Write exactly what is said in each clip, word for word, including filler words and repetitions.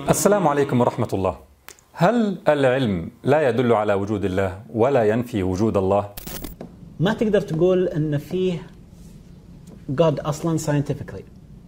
السلام عليكم ورحمة الله. هل العلم لا يدل على وجود الله ولا ينفي وجود الله؟ ما تقدر تقول ان فيه God اصلا scientifically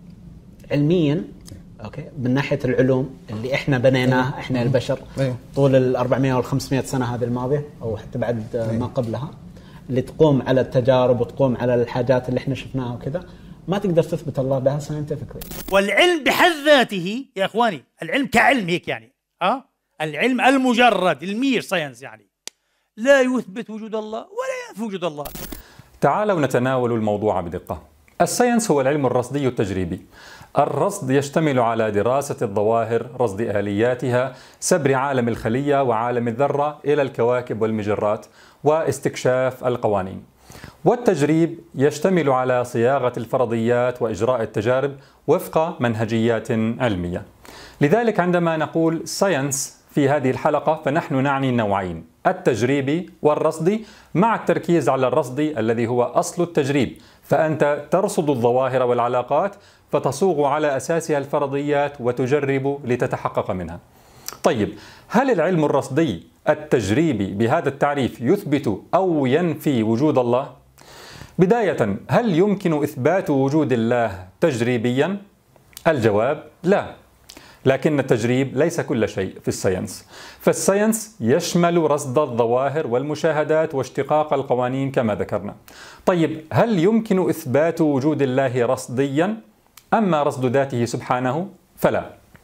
علميا، اوكي، من ناحيه العلوم اللي احنا بنيناه احنا البشر طول ال أربعمائة وال خمسمائة سنه هذه الماضيه او حتى بعد ما قبلها، اللي تقوم على التجارب وتقوم على الحاجات اللي احنا شفناها وكذا، ما تقدر تثبت الله بها scientifically. والعلم بحد ذاته يا اخواني، العلم كعلم هيك يعني اه العلم المجرد المير ساينس يعني لا يثبت وجود الله ولا ينفي وجود الله. تعالوا نتناول الموضوع بدقة. الساينس هو العلم الرصدي التجريبي. الرصد يشتمل على دراسة الظواهر، رصد آلياتها، سبر عالم الخلية وعالم الذرة إلى الكواكب والمجرات، واستكشاف القوانين. والتجريب يشتمل على صياغة الفرضيات وإجراء التجارب وفق منهجيات علمية. لذلك عندما نقول ساينس في هذه الحلقة فنحن نعني نوعين: التجريبي والرصدي، مع التركيز على الرصدي الذي هو أصل التجريب، فأنت ترصد الظواهر والعلاقات فتصوغ على أساسها الفرضيات وتجرب لتتحقق منها. طيب، هل العلم الرصدي التجريبي بهذا التعريف يثبت أو ينفي وجود الله؟ بداية، هل يمكن إثبات وجود الله تجريبيا؟ الجواب لا. لكن التجريب ليس كل شيء في الساينس، فالساينس يشمل رصد الظواهر والمشاهدات واشتقاق القوانين كما ذكرنا. طيب، هل يمكن إثبات وجود الله رصديا؟ أما رصد ذاته سبحانه فلا.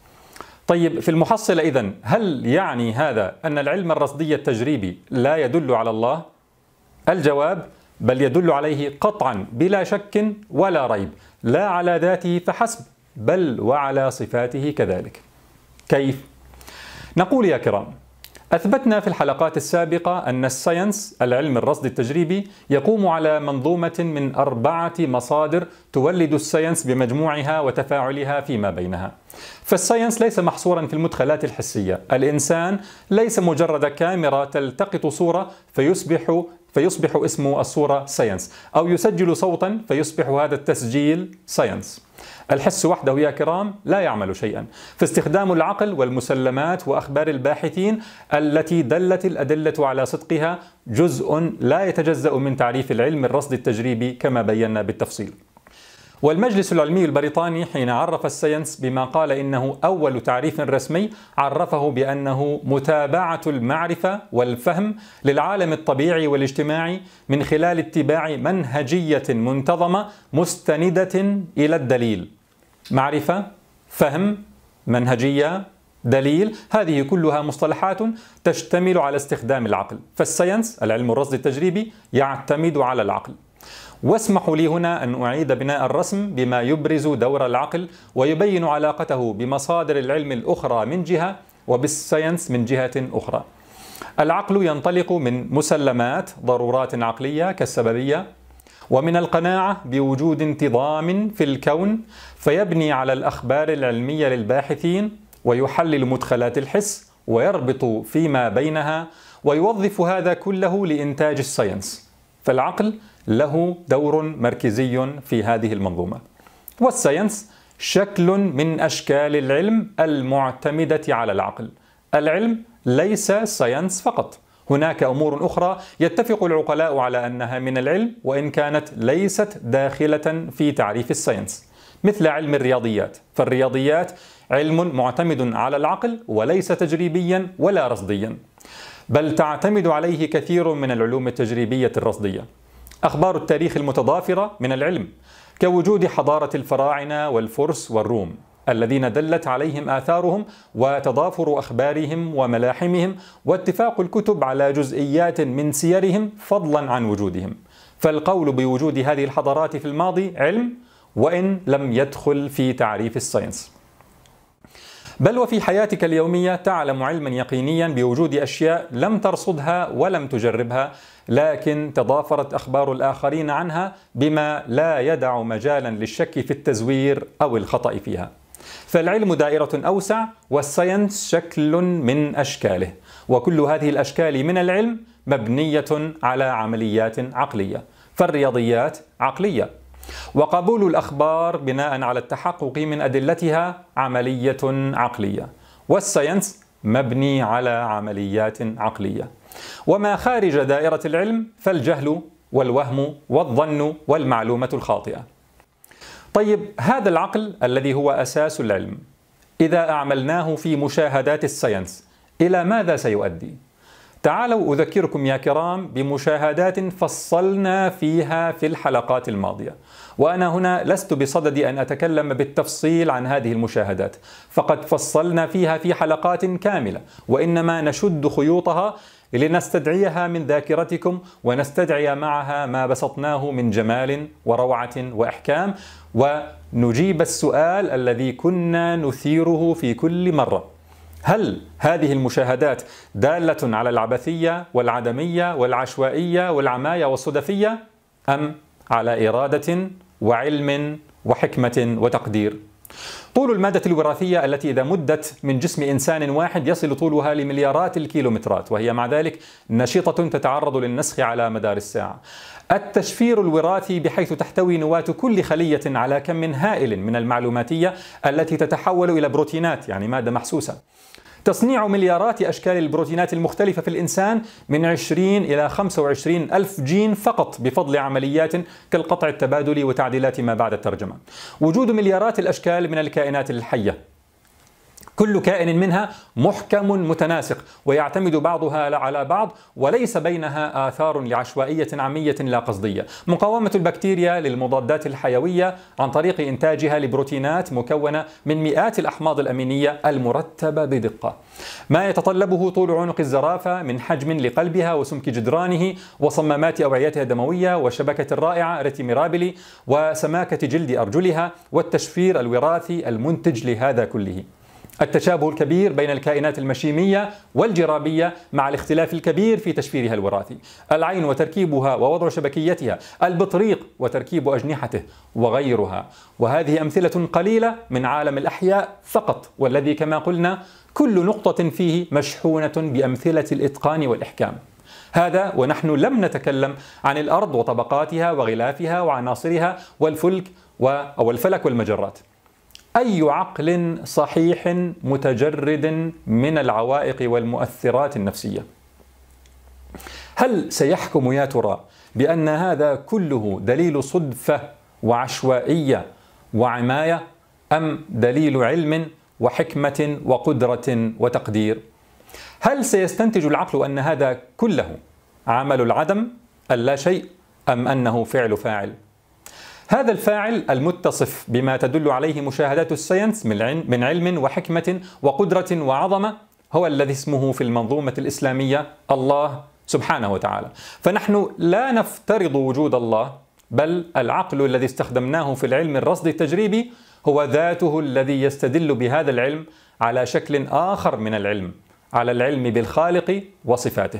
طيب، في المحصلة إذن، هل يعني هذا أن العلم الرصدي التجريبي لا يدل على الله؟ الجواب: بل يدل عليه قطعا بلا شك ولا ريب، لا على ذاته فحسب بل وعلى صفاته كذلك. كيف؟ نقول يا كرام: أثبتنا في الحلقات السابقة أن الساينس العلم الرصدي التجريبي يقوم على منظومة من أربعة مصادر تولد الساينس بمجموعها وتفاعلها فيما بينها. فالساينس ليس محصورا في المدخلات الحسية. الإنسان ليس مجرد كاميرا تلتقط صورة فيصبح فيصبح اسم الصورة ساينس، أو يسجل صوتا فيصبح هذا التسجيل ساينس. الحس وحده يا كرام لا يعمل شيئا، فاستخدام العقل والمسلمات وأخبار الباحثين التي دلت الأدلة على صدقها جزء لا يتجزأ من تعريف العلم الرصدي التجريبي كما بينا بالتفصيل. والمجلس العلمي البريطاني حين عرف الساينس بما قال إنه أول تعريف رسمي، عرفه بأنه متابعة المعرفة والفهم للعالم الطبيعي والاجتماعي من خلال اتباع منهجية منتظمة مستندة إلى الدليل. معرفة، فهم، منهجية، دليل، هذه كلها مصطلحات تشتمل على استخدام العقل. فالساينس العلم الرصدي التجريبي يعتمد على العقل. واسمحوا لي هنا أن أعيد بناء الرسم بما يبرز دور العقل ويبين علاقته بمصادر العلم الأخرى من جهة وبالساينس من جهة أخرى. العقل ينطلق من مسلمات، ضرورات عقلية كالسببية، ومن القناعة بوجود انتظام في الكون، فيبني على الأخبار العلمية للباحثين ويحلل مدخلات الحس ويربط فيما بينها ويوظف هذا كله لإنتاج الساينس. فالعقل له دور مركزي في هذه المنظومة. والساينس شكل من أشكال العلم المعتمدة على العقل. العلم ليس ساينس فقط، هناك أمور أخرى يتفق العقلاء على أنها من العلم وإن كانت ليست داخلة في تعريف الساينس، مثل علم الرياضيات. فالرياضيات علم معتمد على العقل وليس تجريبيا ولا رصديا، بل تعتمد عليه كثير من العلوم التجريبية الرصدية. أخبار التاريخ المتضافرة من العلم، كوجود حضارة الفراعنة والفرس والروم الذين دلت عليهم آثارهم وتضافر أخبارهم وملاحمهم واتفاق الكتب على جزئيات من سيرهم فضلا عن وجودهم. فالقول بوجود هذه الحضارات في الماضي علم وإن لم يدخل في تعريف الساينس. بل وفي حياتك اليومية تعلم علما يقينيا بوجود أشياء لم ترصدها ولم تجربها، لكن تضافرت أخبار الآخرين عنها بما لا يدع مجالا للشك في التزوير أو الخطأ فيها. فالعلم دائرة أوسع والساينس شكل من أشكاله، وكل هذه الأشكال من العلم مبنية على عمليات عقلية. فالرياضيات عقلية، وقبول الأخبار بناء على التحقق من أدلتها عملية عقلية، والساينس مبني على عمليات عقلية، وما خارج دائرة العلم فالجهل والوهم والظن والمعلومة الخاطئة. طيب، هذا العقل الذي هو أساس العلم إذا أعملناه في مشاهدات الساينس إلى ماذا سيؤدي؟ تعالوا أذكركم يا كرام بمشاهدات فصلنا فيها في الحلقات الماضية، وأنا هنا لست بصدد أن أتكلم بالتفصيل عن هذه المشاهدات، فقد فصلنا فيها في حلقات كاملة، وإنما نشد خيوطها لنستدعيها من ذاكرتكم ونستدعي معها ما بسطناه من جمال وروعة وإحكام، ونجيب السؤال الذي كنا نثيره في كل مرة: هل هذه المشاهدات دالة على العبثية والعدمية والعشوائية والعماية والصدفية، أم على إرادة وعلم وحكمة وتقدير؟ طول المادة الوراثية التي إذا مدت من جسم إنسان واحد يصل طولها لمليارات الكيلومترات، وهي مع ذلك نشطة تتعرض للنسخ على مدار الساعة. التشفير الوراثي بحيث تحتوي نواة كل خلية على كم هائل من المعلوماتية التي تتحول إلى بروتينات، يعني مادة محسوسة. تصنيع مليارات أشكال البروتينات المختلفة في الإنسان من عشرين إلى خمسة وعشرين ألف جين فقط بفضل عمليات كالقطع التبادلي وتعديلات ما بعد الترجمة. وجود مليارات الأشكال من الكائنات الحية، كل كائن منها محكم متناسق ويعتمد بعضها على بعض وليس بينها آثار لعشوائية عامية لا قصدية. مقاومة البكتيريا للمضادات الحيوية عن طريق إنتاجها لبروتينات مكونة من مئات الأحماض الأمينية المرتبة بدقة. ما يتطلبه طول عنق الزرافة من حجم لقلبها وسمك جدرانه وصمامات أوعيتها الدموية والشبكة الرائعة ريتيميرابيلي وسماكة جلد أرجلها والتشفير الوراثي المنتج لهذا كله. التشابه الكبير بين الكائنات المشيمية والجرابية مع الاختلاف الكبير في تشفيرها الوراثي، العين وتركيبها ووضع شبكيتها، البطريق وتركيب أجنحته وغيرها. وهذه أمثلة قليلة من عالم الأحياء فقط، والذي كما قلنا كل نقطة فيه مشحونة بأمثلة الإتقان والإحكام. هذا ونحن لم نتكلم عن الأرض وطبقاتها وغلافها وعناصرها والفلك أو الفلك والمجرات. أي عقل صحيح متجرد من العوائق والمؤثرات النفسية هل سيحكم يا ترى بأن هذا كله دليل صدفة وعشوائية وعماية، أم دليل علم وحكمة وقدرة وتقدير؟ هل سيستنتج العقل أن هذا كله عمل العدم اللا شيء، أم أنه فعل فاعل؟ هذا الفاعل المتصف بما تدل عليه مشاهدات الساينس من علم وحكمة وقدرة وعظمة هو الذي اسمه في المنظومة الإسلامية الله سبحانه وتعالى. فنحن لا نفترض وجود الله، بل العقل الذي استخدمناه في العلم الرصدي التجريبي هو ذاته الذي يستدل بهذا العلم على شكل آخر من العلم، على العلم بالخالق وصفاته.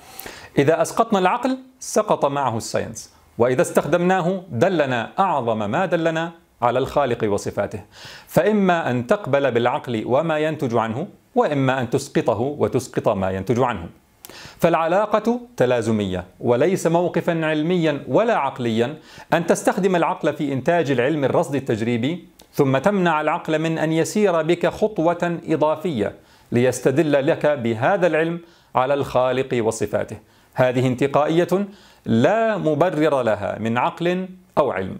إذا أسقطنا العقل سقط معه الساينس، وإذا استخدمناه دلنا أعظم ما دلنا على الخالق وصفاته. فإما أن تقبل بالعقل وما ينتج عنه، وإما أن تسقطه وتسقط ما ينتج عنه. فالعلاقة تلازمية، وليس موقفا علميا ولا عقليا أن تستخدم العقل في إنتاج العلم الرصدي التجريبي ثم تمنع العقل من أن يسير بك خطوة إضافية ليستدل لك بهذا العلم على الخالق وصفاته. هذه انتقائية لا مبرر لها من عقل أو علم.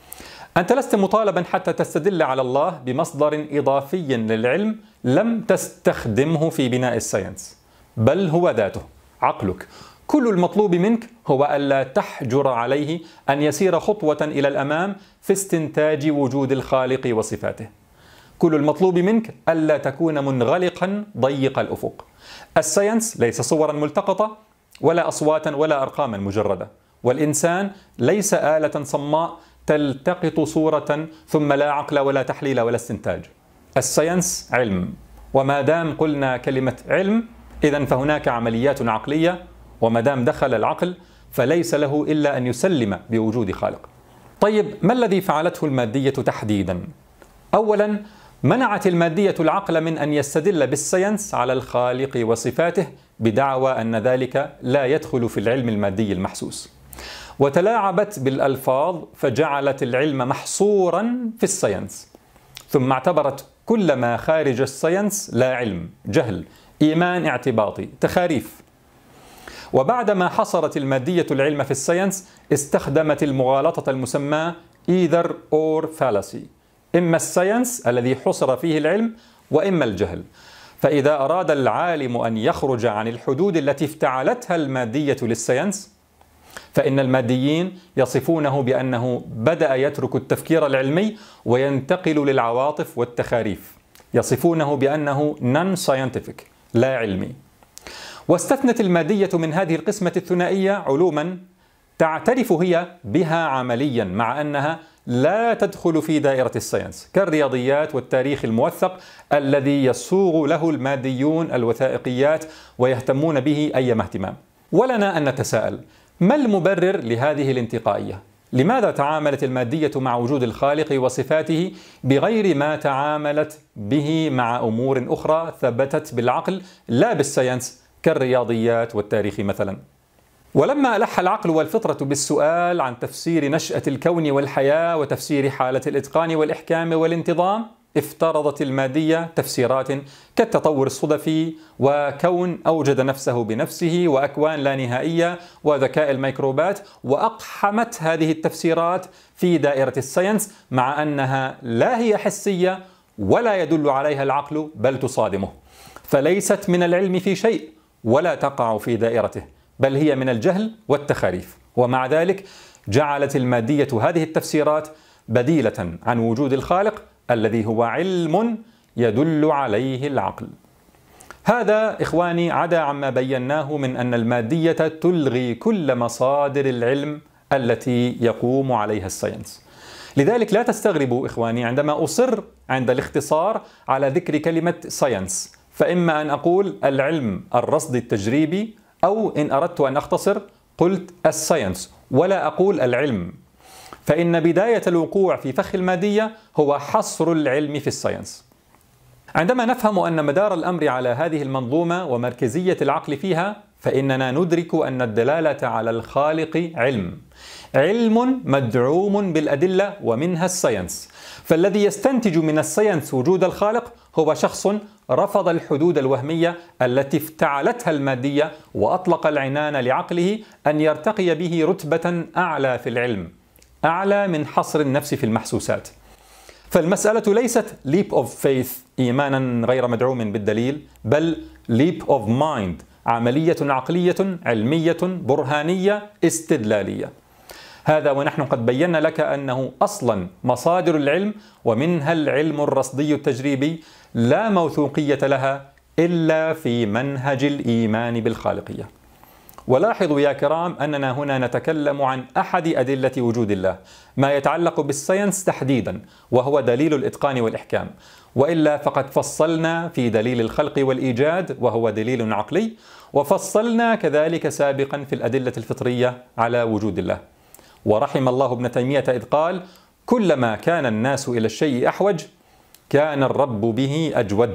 أنت لست مطالبا حتى تستدل على الله بمصدر إضافي للعلم لم تستخدمه في بناء الساينس، بل هو ذاته عقلك. كل المطلوب منك هو ألا تحجر عليه أن يسير خطوة إلى الأمام في استنتاج وجود الخالق وصفاته. كل المطلوب منك ألا تكون منغلقا ضيق الأفق. الساينس ليس صورا ملتقطة ولا أصواتا ولا أرقاما مجردة، والإنسان ليس آلة صماء تلتقط صورة ثم لا عقل ولا تحليل ولا استنتاج. الساينس علم، وما دام قلنا كلمة علم إذن فهناك عمليات عقلية، وما دام دخل العقل فليس له إلا أن يسلم بوجود خالق. طيب، ما الذي فعلته المادية تحديدا؟ أولا، منعت المادية العقل من أن يستدل بالساينس على الخالق وصفاته بدعوى أن ذلك لا يدخل في العلم المادي المحسوس، وتلاعبت بالألفاظ فجعلت العلم محصورا في الساينس، ثم اعتبرت كل ما خارج الساينس لا علم، جهل، إيمان اعتباطي، تخاريف. وبعدما حصرت المادية العلم في الساينس استخدمت المغالطة المسمى either or fallacy، إما الساينس الذي حصر فيه العلم وإما الجهل. فإذا أراد العالم أن يخرج عن الحدود التي افتعلتها المادية للساينس، فإن الماديين يصفونه بأنه بدأ يترك التفكير العلمي وينتقل للعواطف والتخاريف، يصفونه بأنه non-scientific، لا علمي. واستثنت المادية من هذه القسمة الثنائية علوما تعترف هي بها عمليا، مع أنها لا تدخل في دائرة الساينس، كالرياضيات والتاريخ الموثق الذي يصوغ له الماديون الوثائقيات ويهتمون به أيما اهتمام. ولنا أن نتساءل: ما المبرر لهذه الانتقائية؟ لماذا تعاملت المادية مع وجود الخالق وصفاته بغير ما تعاملت به مع أمور أخرى ثبتت بالعقل لا بالساينس، كالرياضيات والتاريخ مثلا؟ ولما ألح العقل والفطرة بالسؤال عن تفسير نشأة الكون والحياة وتفسير حالة الإتقان والإحكام والانتظام، افترضت المادية تفسيرات كالتطور الصدفي وكون أوجد نفسه بنفسه وأكوان لا نهائية وذكاء الميكروبات، وأقحمت هذه التفسيرات في دائرة الساينس، مع أنها لا هي حسية ولا يدل عليها العقل بل تصادمه، فليست من العلم في شيء ولا تقع في دائرته، بل هي من الجهل والتخاريف. ومع ذلك جعلت المادية هذه التفسيرات بديلة عن وجود الخالق الذي هو علم يدل عليه العقل. هذا إخواني عدا عما بيناه من أن المادية تلغي كل مصادر العلم التي يقوم عليها الساينس. لذلك لا تستغربوا إخواني عندما أصر عند الاختصار على ذكر كلمة ساينس، فإما أن أقول العلم الرصدي التجريبي، أو إن أردت أن أختصر قلت الساينس ولا أقول العلم، فإن بداية الوقوع في فخ المادية هو حصر العلم في الساينس. عندما نفهم أن مدار الأمر على هذه المنظومة ومركزية العقل فيها، فإننا ندرك أن الدلالة على الخالق علم، علم مدعوم بالأدلة ومنها الساينس. فالذي يستنتج من الساينس وجود الخالق هو شخص رفض الحدود الوهمية التي افتعلتها المادية، وأطلق العنان لعقله أن يرتقي به رتبة أعلى في العلم، أعلى من حصر النفس في المحسوسات. فالمسألة ليست leap of faith، إيمانا غير مدعوم بالدليل، بل leap of mind، عملية عقلية علمية برهانية استدلالية. هذا ونحن قد بينا لك أنه أصلا مصادر العلم ومنها العلم الرصدي التجريبي لا موثوقية لها إلا في منهج الإيمان بالخالقية. ولاحظوا يا كرام أننا هنا نتكلم عن أحد أدلة وجود الله، ما يتعلق بالساينس تحديدا، وهو دليل الإتقان والإحكام، وإلا فقد فصلنا في دليل الخلق والإيجاد وهو دليل عقلي، وفصلنا كذلك سابقا في الأدلة الفطرية على وجود الله. ورحم الله ابن تيمية إذ قال: كلما كان الناس إلى الشيء أحوج كان الرب به أجود.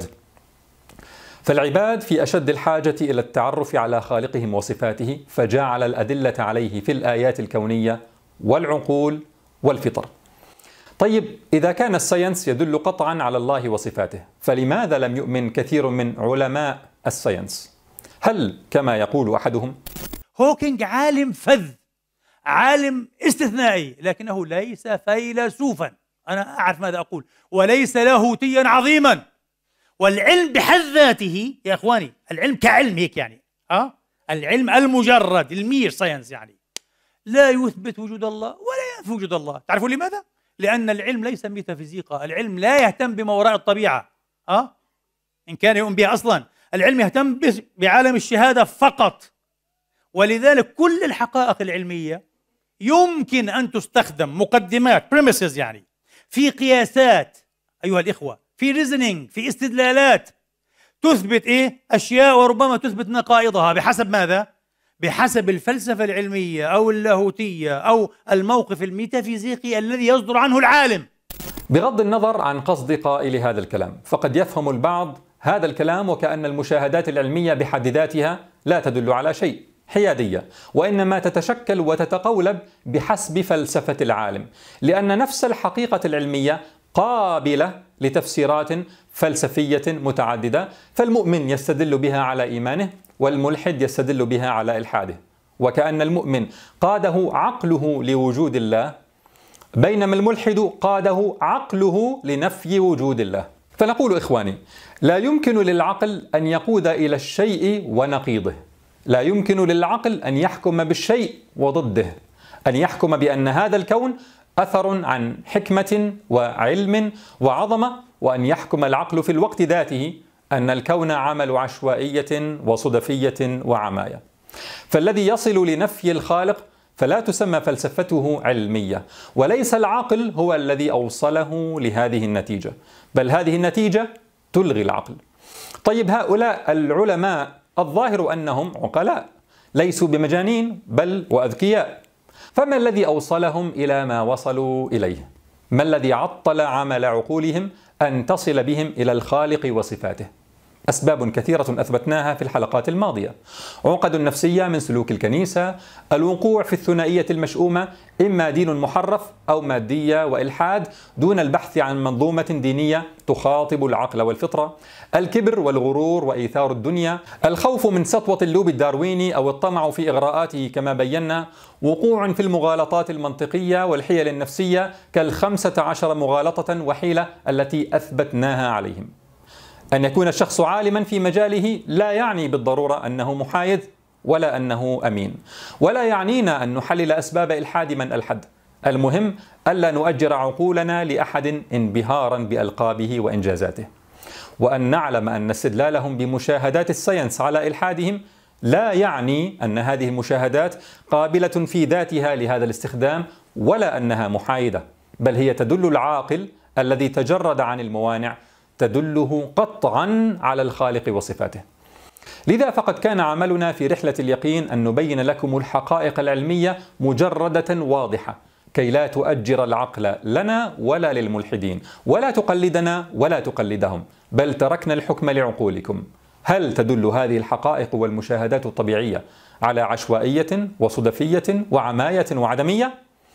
فالعباد في أشد الحاجة إلى التعرف على خالقهم وصفاته، فجعل الأدلة عليه في الآيات الكونية والعقول والفطر. طيب، إذا كان الساينس يدل قطعا على الله وصفاته، فلماذا لم يؤمن كثير من علماء الساينس؟ هل كما يقول أحدهم؟ هوكينج عالم فذ، عالم استثنائي، لكنه ليس فيلسوفا، أنا أعرف ماذا أقول، وليس لاهوتيا عظيما. والعلم بحد ذاته يا إخواني، العلم كعلم هيك يعني، أه؟ العلم المجرد المير ساينس يعني لا يثبت وجود الله ولا ينفي وجود الله. تعرفون لماذا؟ لأن العلم ليس ميتافيزيقا، العلم لا يهتم بما وراء الطبيعة، أه؟ إن كان يؤمن بها أصلا. العلم يهتم بعالم الشهادة فقط. ولذلك كل الحقائق العلمية يمكن أن تستخدم مقدمات premises يعني في قياسات أيها الإخوة، في reasoning، في استدلالات تثبت إيه؟ أشياء وربما تثبت نقائضها بحسب ماذا؟ بحسب الفلسفة العلمية أو اللاهوتية أو الموقف الميتافيزيقي الذي يصدر عنه العالم. بغض النظر عن قصد قائل هذا الكلام، فقد يفهم البعض هذا الكلام وكأن المشاهدات العلمية بحد ذاتها لا تدل على شيء، حيادية، وإنما تتشكل وتتقولب بحسب فلسفة العالم، لأن نفس الحقيقة العلمية قابلة لتفسيرات فلسفية متعددة، فالمؤمن يستدل بها على إيمانه والملحد يستدل بها على إلحاده، وكأن المؤمن قاده عقله لوجود الله بينما الملحد قاده عقله لنفي وجود الله. فنقول إخواني، لا يمكن للعقل أن يقود إلى الشيء ونقيضه، لا يمكن للعقل أن يحكم بالشيء وضده، أن يحكم بأن هذا الكون أثر عن حكمة وعلم وعظمة، وأن يحكم العقل في الوقت ذاته أن الكون عمل عشوائية وصدفية وعماية. فالذي يصل لنفي الخالق فلا تسمى فلسفته علمية، وليس العقل هو الذي أوصله لهذه النتيجة، بل هذه النتيجة تلغي العقل. طيب هؤلاء العلماء الظاهر أنهم عقلاء، ليسوا بمجانين بل وأذكياء، فما الذي أوصلهم إلى ما وصلوا إليه؟ ما الذي عطل عمل عقولهم أن تصل بهم إلى الخالق وصفاته؟ أسباب كثيرة أثبتناها في الحلقات الماضية: عقد نفسية من سلوك الكنيسة، الوقوع في الثنائية المشؤومة، إما دين محرف أو مادية وإلحاد دون البحث عن منظومة دينية تخاطب العقل والفطرة، الكبر والغرور وإيثار الدنيا، الخوف من سطوة اللوب الدارويني أو الطمع في إغراءاته كما بينا، وقوع في المغالطات المنطقية والحيل النفسية كالخمسة عشر مغالطة وحيلة التي أثبتناها عليهم. أن يكون الشخص عالما في مجاله لا يعني بالضرورة أنه محايد ولا أنه أمين، ولا يعنينا أن نحلل أسباب إلحاد من ألحد. المهم ألا نؤجر عقولنا لأحد انبهارا بألقابه وإنجازاته، وأن نعلم أن استدلالهم بمشاهدات الساينس على إلحادهم لا يعني أن هذه المشاهدات قابلة في ذاتها لهذا الاستخدام ولا أنها محايدة، بل هي تدل العاقل الذي تجرد عن الموانع تدله قطعا على الخالق وصفاته. لذا فقد كان عملنا في رحلة اليقين أن نبين لكم الحقائق العلمية مجردة واضحة، كي لا تؤجر العقل لنا ولا للملحدين، ولا تقلدنا ولا تقلدهم، بل تركنا الحكم لعقولكم. هل تدل هذه الحقائق والمشاهدات الطبيعية على عشوائية وصدفية وعماية وعدمية،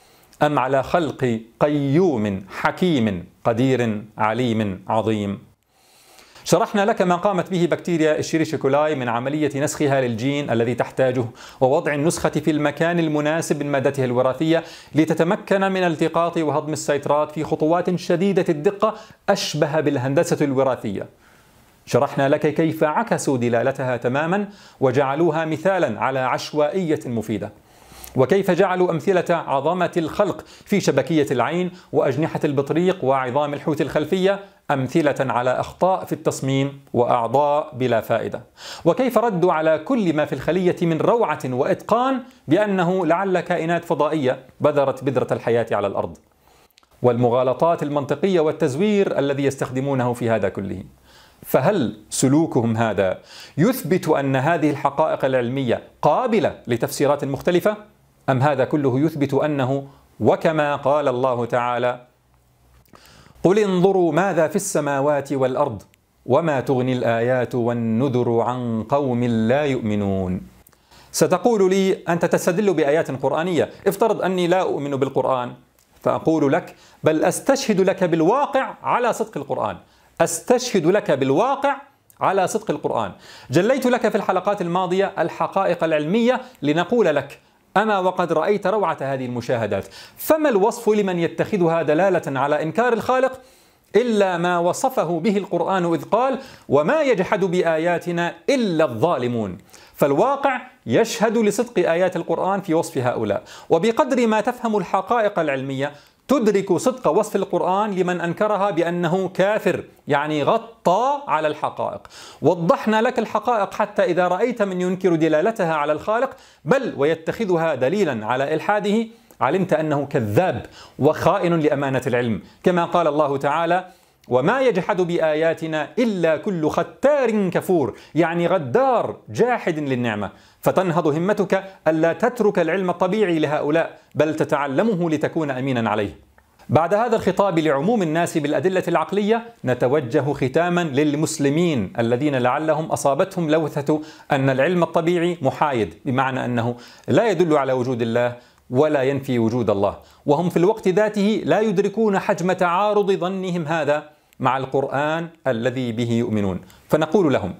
أم على خلق قيوم حكيم قدير عليم عظيم؟ شرحنا لك ما قامت به بكتيريا إشيريشيا كولاي من عملية نسخها للجين الذي تحتاجه، ووضع النسخة في المكان المناسب من مادتها الوراثية لتتمكن من التقاط وهضم السيترات في خطوات شديدة الدقة أشبه بالهندسة الوراثية. شرحنا لك كيف عكسوا دلالتها تماما وجعلوها مثالا على عشوائية مفيدة، وكيف جعلوا أمثلة عظمة الخلق في شبكية العين وأجنحة البطريق وعظام الحوت الخلفية أمثلة على أخطاء في التصميم وأعضاء بلا فائدة، وكيف ردوا على كل ما في الخلية من روعة وإتقان بأنه لعل كائنات فضائية بذرت بذرة الحياة على الأرض، والمغالطات المنطقية والتزوير الذي يستخدمونه في هذا كله. فهل سلوكهم هذا يثبت أن هذه الحقائق العلمية قابلة لتفسيرات مختلفة؟ أم هذا كله يثبت أنه وكما قال الله تعالى: قل انظروا ماذا في السماوات والأرض وما تغني الآيات والنذر عن قوم لا يؤمنون. ستقول لي أنت تستدل بآيات قرآنية، افترض أني لا أؤمن بالقرآن، فأقول لك بل أستشهد لك بالواقع على صدق القرآن، أستشهد لك بالواقع على صدق القرآن. جليت لك في الحلقات الماضية الحقائق العلمية لنقول لك أما وقد رأيت روعة هذه المشاهدات، فما الوصف لمن يتخذها دلالة على إنكار الخالق إلا ما وصفه به القرآن إذ قال: وما يجحد بآياتنا إلا الظالمون. فالواقع يشهد لصدق آيات القرآن في وصف هؤلاء، وبقدر ما تفهم الحقائق العلمية تدرك صدق وصف القرآن لمن أنكرها بأنه كافر، يعني غطى على الحقائق. وضحنا لك الحقائق حتى إذا رأيت من ينكر دلالتها على الخالق بل ويتخذها دليلا على إلحاده علمت أنه كذاب وخائن لأمانة العلم، كما قال الله تعالى: وما يجحد بآياتنا إلا كل ختار كفور، يعني غدار جاحد للنعمة. فتنهض همتك ألا تترك العلم الطبيعي لهؤلاء بل تتعلمه لتكون أمينا عليه. بعد هذا الخطاب لعموم الناس بالأدلة العقلية نتوجه ختاما للمسلمين الذين لعلهم أصابتهم لوثة أن العلم الطبيعي محايد، بمعنى أنه لا يدل على وجود الله ولا ينفي وجود الله، وهم في الوقت ذاته لا يدركون حجم تعارض ظنهم هذا مع القرآن الذي به يؤمنون. فنقول لهم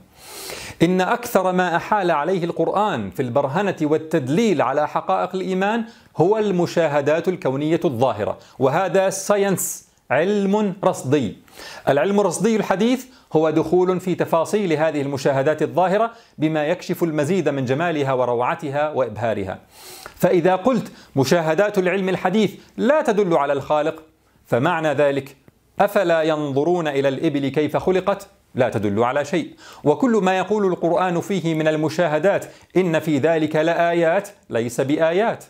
إن أكثر ما أحال عليه القرآن في البرهنة والتدليل على حقائق الإيمان هو المشاهدات الكونية الظاهرة، وهذا ساينس، علم رصدي. العلم الرصدي الحديث هو دخول في تفاصيل هذه المشاهدات الظاهرة بما يكشف المزيد من جمالها وروعتها وإبهارها. فإذا قلت مشاهدات العلم الحديث لا تدل على الخالق، فمعنى ذلك أفلا ينظرون إلى الإبل كيف خلقت؟ لا تدل على شيء. وكل ما يقول القرآن فيه من المشاهدات إن في ذلك لآيات ليس بآيات.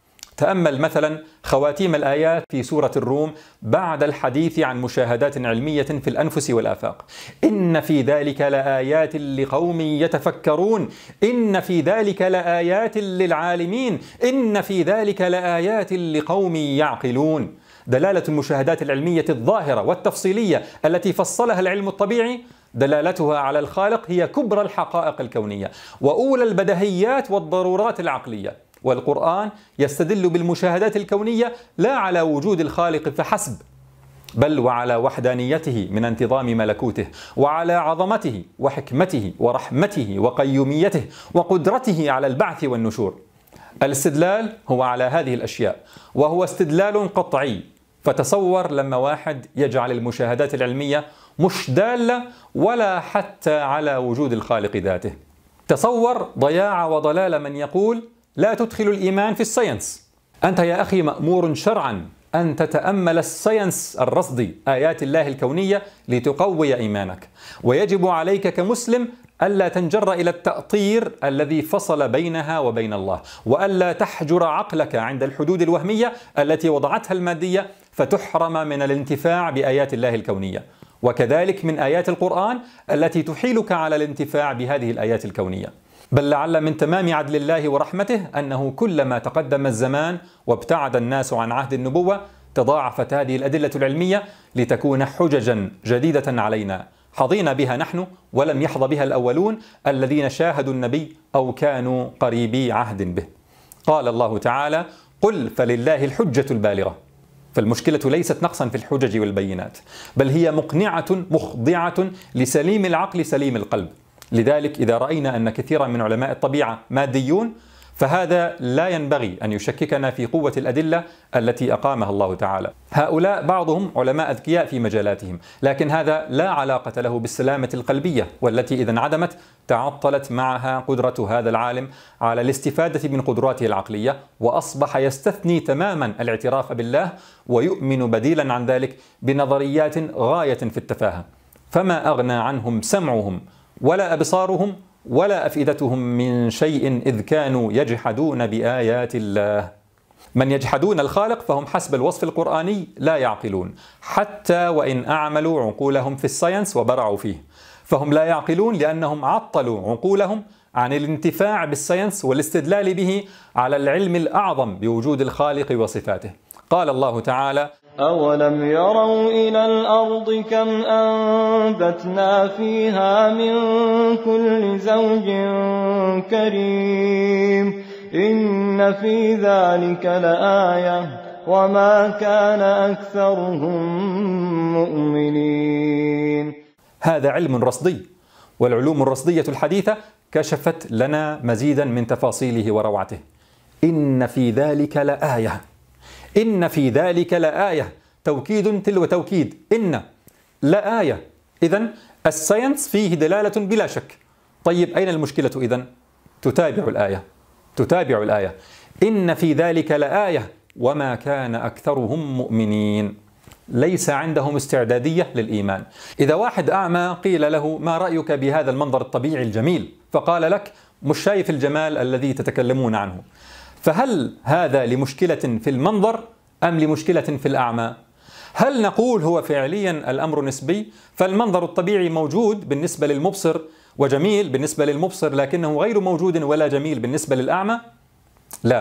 تأمل مثلا خواتيم الآيات في سورة الروم بعد الحديث عن مشاهدات علمية في الأنفس والآفاق: إن في ذلك لآيات لقوم يتفكرون، إن في ذلك لآيات للعالمين، إن في ذلك لآيات لقوم يعقلون. دلالة المشاهدات العلمية الظاهرة والتفصيلية التي فصلها العلم الطبيعي دلالتها على الخالق هي كبرى الحقائق الكونية وأولى البديهيات والضرورات العقلية. والقرآن يستدل بالمشاهدات الكونية لا على وجود الخالق فحسب، بل وعلى وحدانيته من انتظام ملكوته، وعلى عظمته وحكمته ورحمته وقيوميته وقدرته على البعث والنشور. الاستدلال هو على هذه الأشياء، وهو استدلال قطعي. فتصور لما واحد يجعل المشاهدات العلمية مش دالة ولا حتى على وجود الخالق ذاته. تصور ضياع وضلال من يقول لا تدخل الإيمان في الساينس. أنت يا أخي مأمور شرعا أن تتأمل الساينس الرصدي، آيات الله الكونية، لتقوي إيمانك، ويجب عليك كمسلم ألا تنجر إلى التأطير الذي فصل بينها وبين الله، وألا تحجر عقلك عند الحدود الوهمية التي وضعتها المادية فتحرم من الانتفاع بآيات الله الكونية، وكذلك من آيات القرآن التي تحيلك على الانتفاع بهذه الآيات الكونية. بل لعل من تمام عدل الله ورحمته أنه كلما تقدم الزمان وابتعد الناس عن عهد النبوة تضاعفت هذه الأدلة العلمية لتكون حججا جديدة علينا حظينا بها نحن ولم يحظ بها الأولون الذين شاهدوا النبي أو كانوا قريبي عهد به. قال الله تعالى: قل فلله الحجة البالغة. فالمشكلة ليست نقصا في الحجج والبينات، بل هي مقنعة مخضعة لسليم العقل سليم القلب. لذلك إذا رأينا أن كثيرا من علماء الطبيعة ماديون فهذا لا ينبغي أن يشككنا في قوة الأدلة التي أقامها الله تعالى. هؤلاء بعضهم علماء أذكياء في مجالاتهم، لكن هذا لا علاقة له بالسلامة القلبية، والتي إذا انعدمت تعطلت معها قدرة هذا العالم على الاستفادة من قدراته العقلية، وأصبح يستثني تماما الاعتراف بالله ويؤمن بديلا عن ذلك بنظريات غاية في التفاهة. فما أغنى عنهم سمعهم ولا أبصارهم ولا أفئدتهم من شيء إذ كانوا يجحدون بآيات الله. من يجحدون الخالق فهم حسب الوصف القرآني لا يعقلون، حتى وإن أعملوا عقولهم في الساينس وبرعوا فيه، فهم لا يعقلون لأنهم عطلوا عقولهم عن الانتفاع بالساينس والاستدلال به على العلم الأعظم بوجود الخالق وصفاته. قال الله تعالى: أولم يروا إلى الأرض كم أنبتنا فيها من كل زوج كريم إن في ذلك لآية وما كان أكثرهم مؤمنين. هذا علم رصدي، والعلوم الرصدية الحديثة كشفت لنا مزيدا من تفاصيله وروعته. إن في ذلك لآية، إن في ذلك لآية، توكيد تلو توكيد، إن لآية. إذن الساينس فيه دلالة بلا شك. طيب أين المشكلة إذن؟ تتابع الآية، تتابع الآية. إن في ذلك لآية وما كان أكثرهم مؤمنين. ليس عندهم استعدادية للإيمان. إذا واحد أعمى قيل له: ما رأيك بهذا المنظر الطبيعي الجميل؟ فقال لك: مش شايف الجمال الذي تتكلمون عنه. فهل هذا لمشكلة في المنظر أم لمشكلة في الأعمى؟ هل نقول هو فعليا الأمر نسبي؟ فالمنظر الطبيعي موجود بالنسبة للمبصر وجميل بالنسبة للمبصر، لكنه غير موجود ولا جميل بالنسبة للأعمى؟ لا،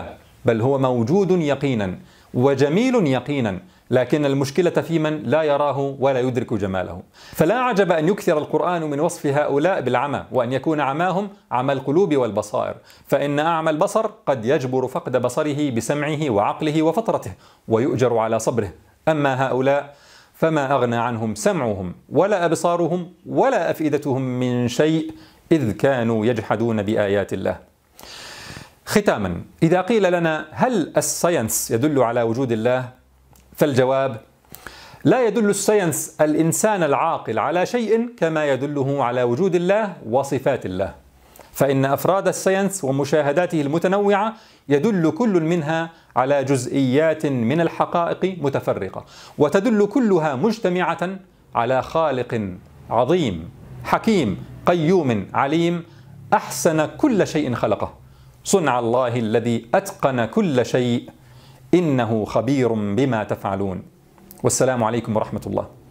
بل هو موجود يقينا وجميل يقينا، لكن المشكلة في من لا يراه ولا يدرك جماله. فلا عجب أن يكثر القرآن من وصف هؤلاء بالعمى، وأن يكون عماهم عمى القلوب والبصائر، فإن أعمى البصر قد يجبر فقد بصره بسمعه وعقله وفطرته ويؤجر على صبره، أما هؤلاء فما أغنى عنهم سمعهم ولا أبصارهم ولا أفئدتهم من شيء، إذ كانوا يجحدون بآيات الله. ختاما، إذا قيل لنا هل الساينس يدل على وجود الله؟ فالجواب: لا يدل الساينس الإنسان العاقل على شيء كما يدله على وجود الله وصفات الله، فإن أفراد الساينس ومشاهداته المتنوعة يدل كل منها على جزئيات من الحقائق متفرقة، وتدل كلها مجتمعة على خالق عظيم حكيم قيوم عليم أحسن كل شيء خلقه، صنع الله الذي أتقن كل شيء، إنه خبير بما تفعلون. والسلام عليكم ورحمة الله.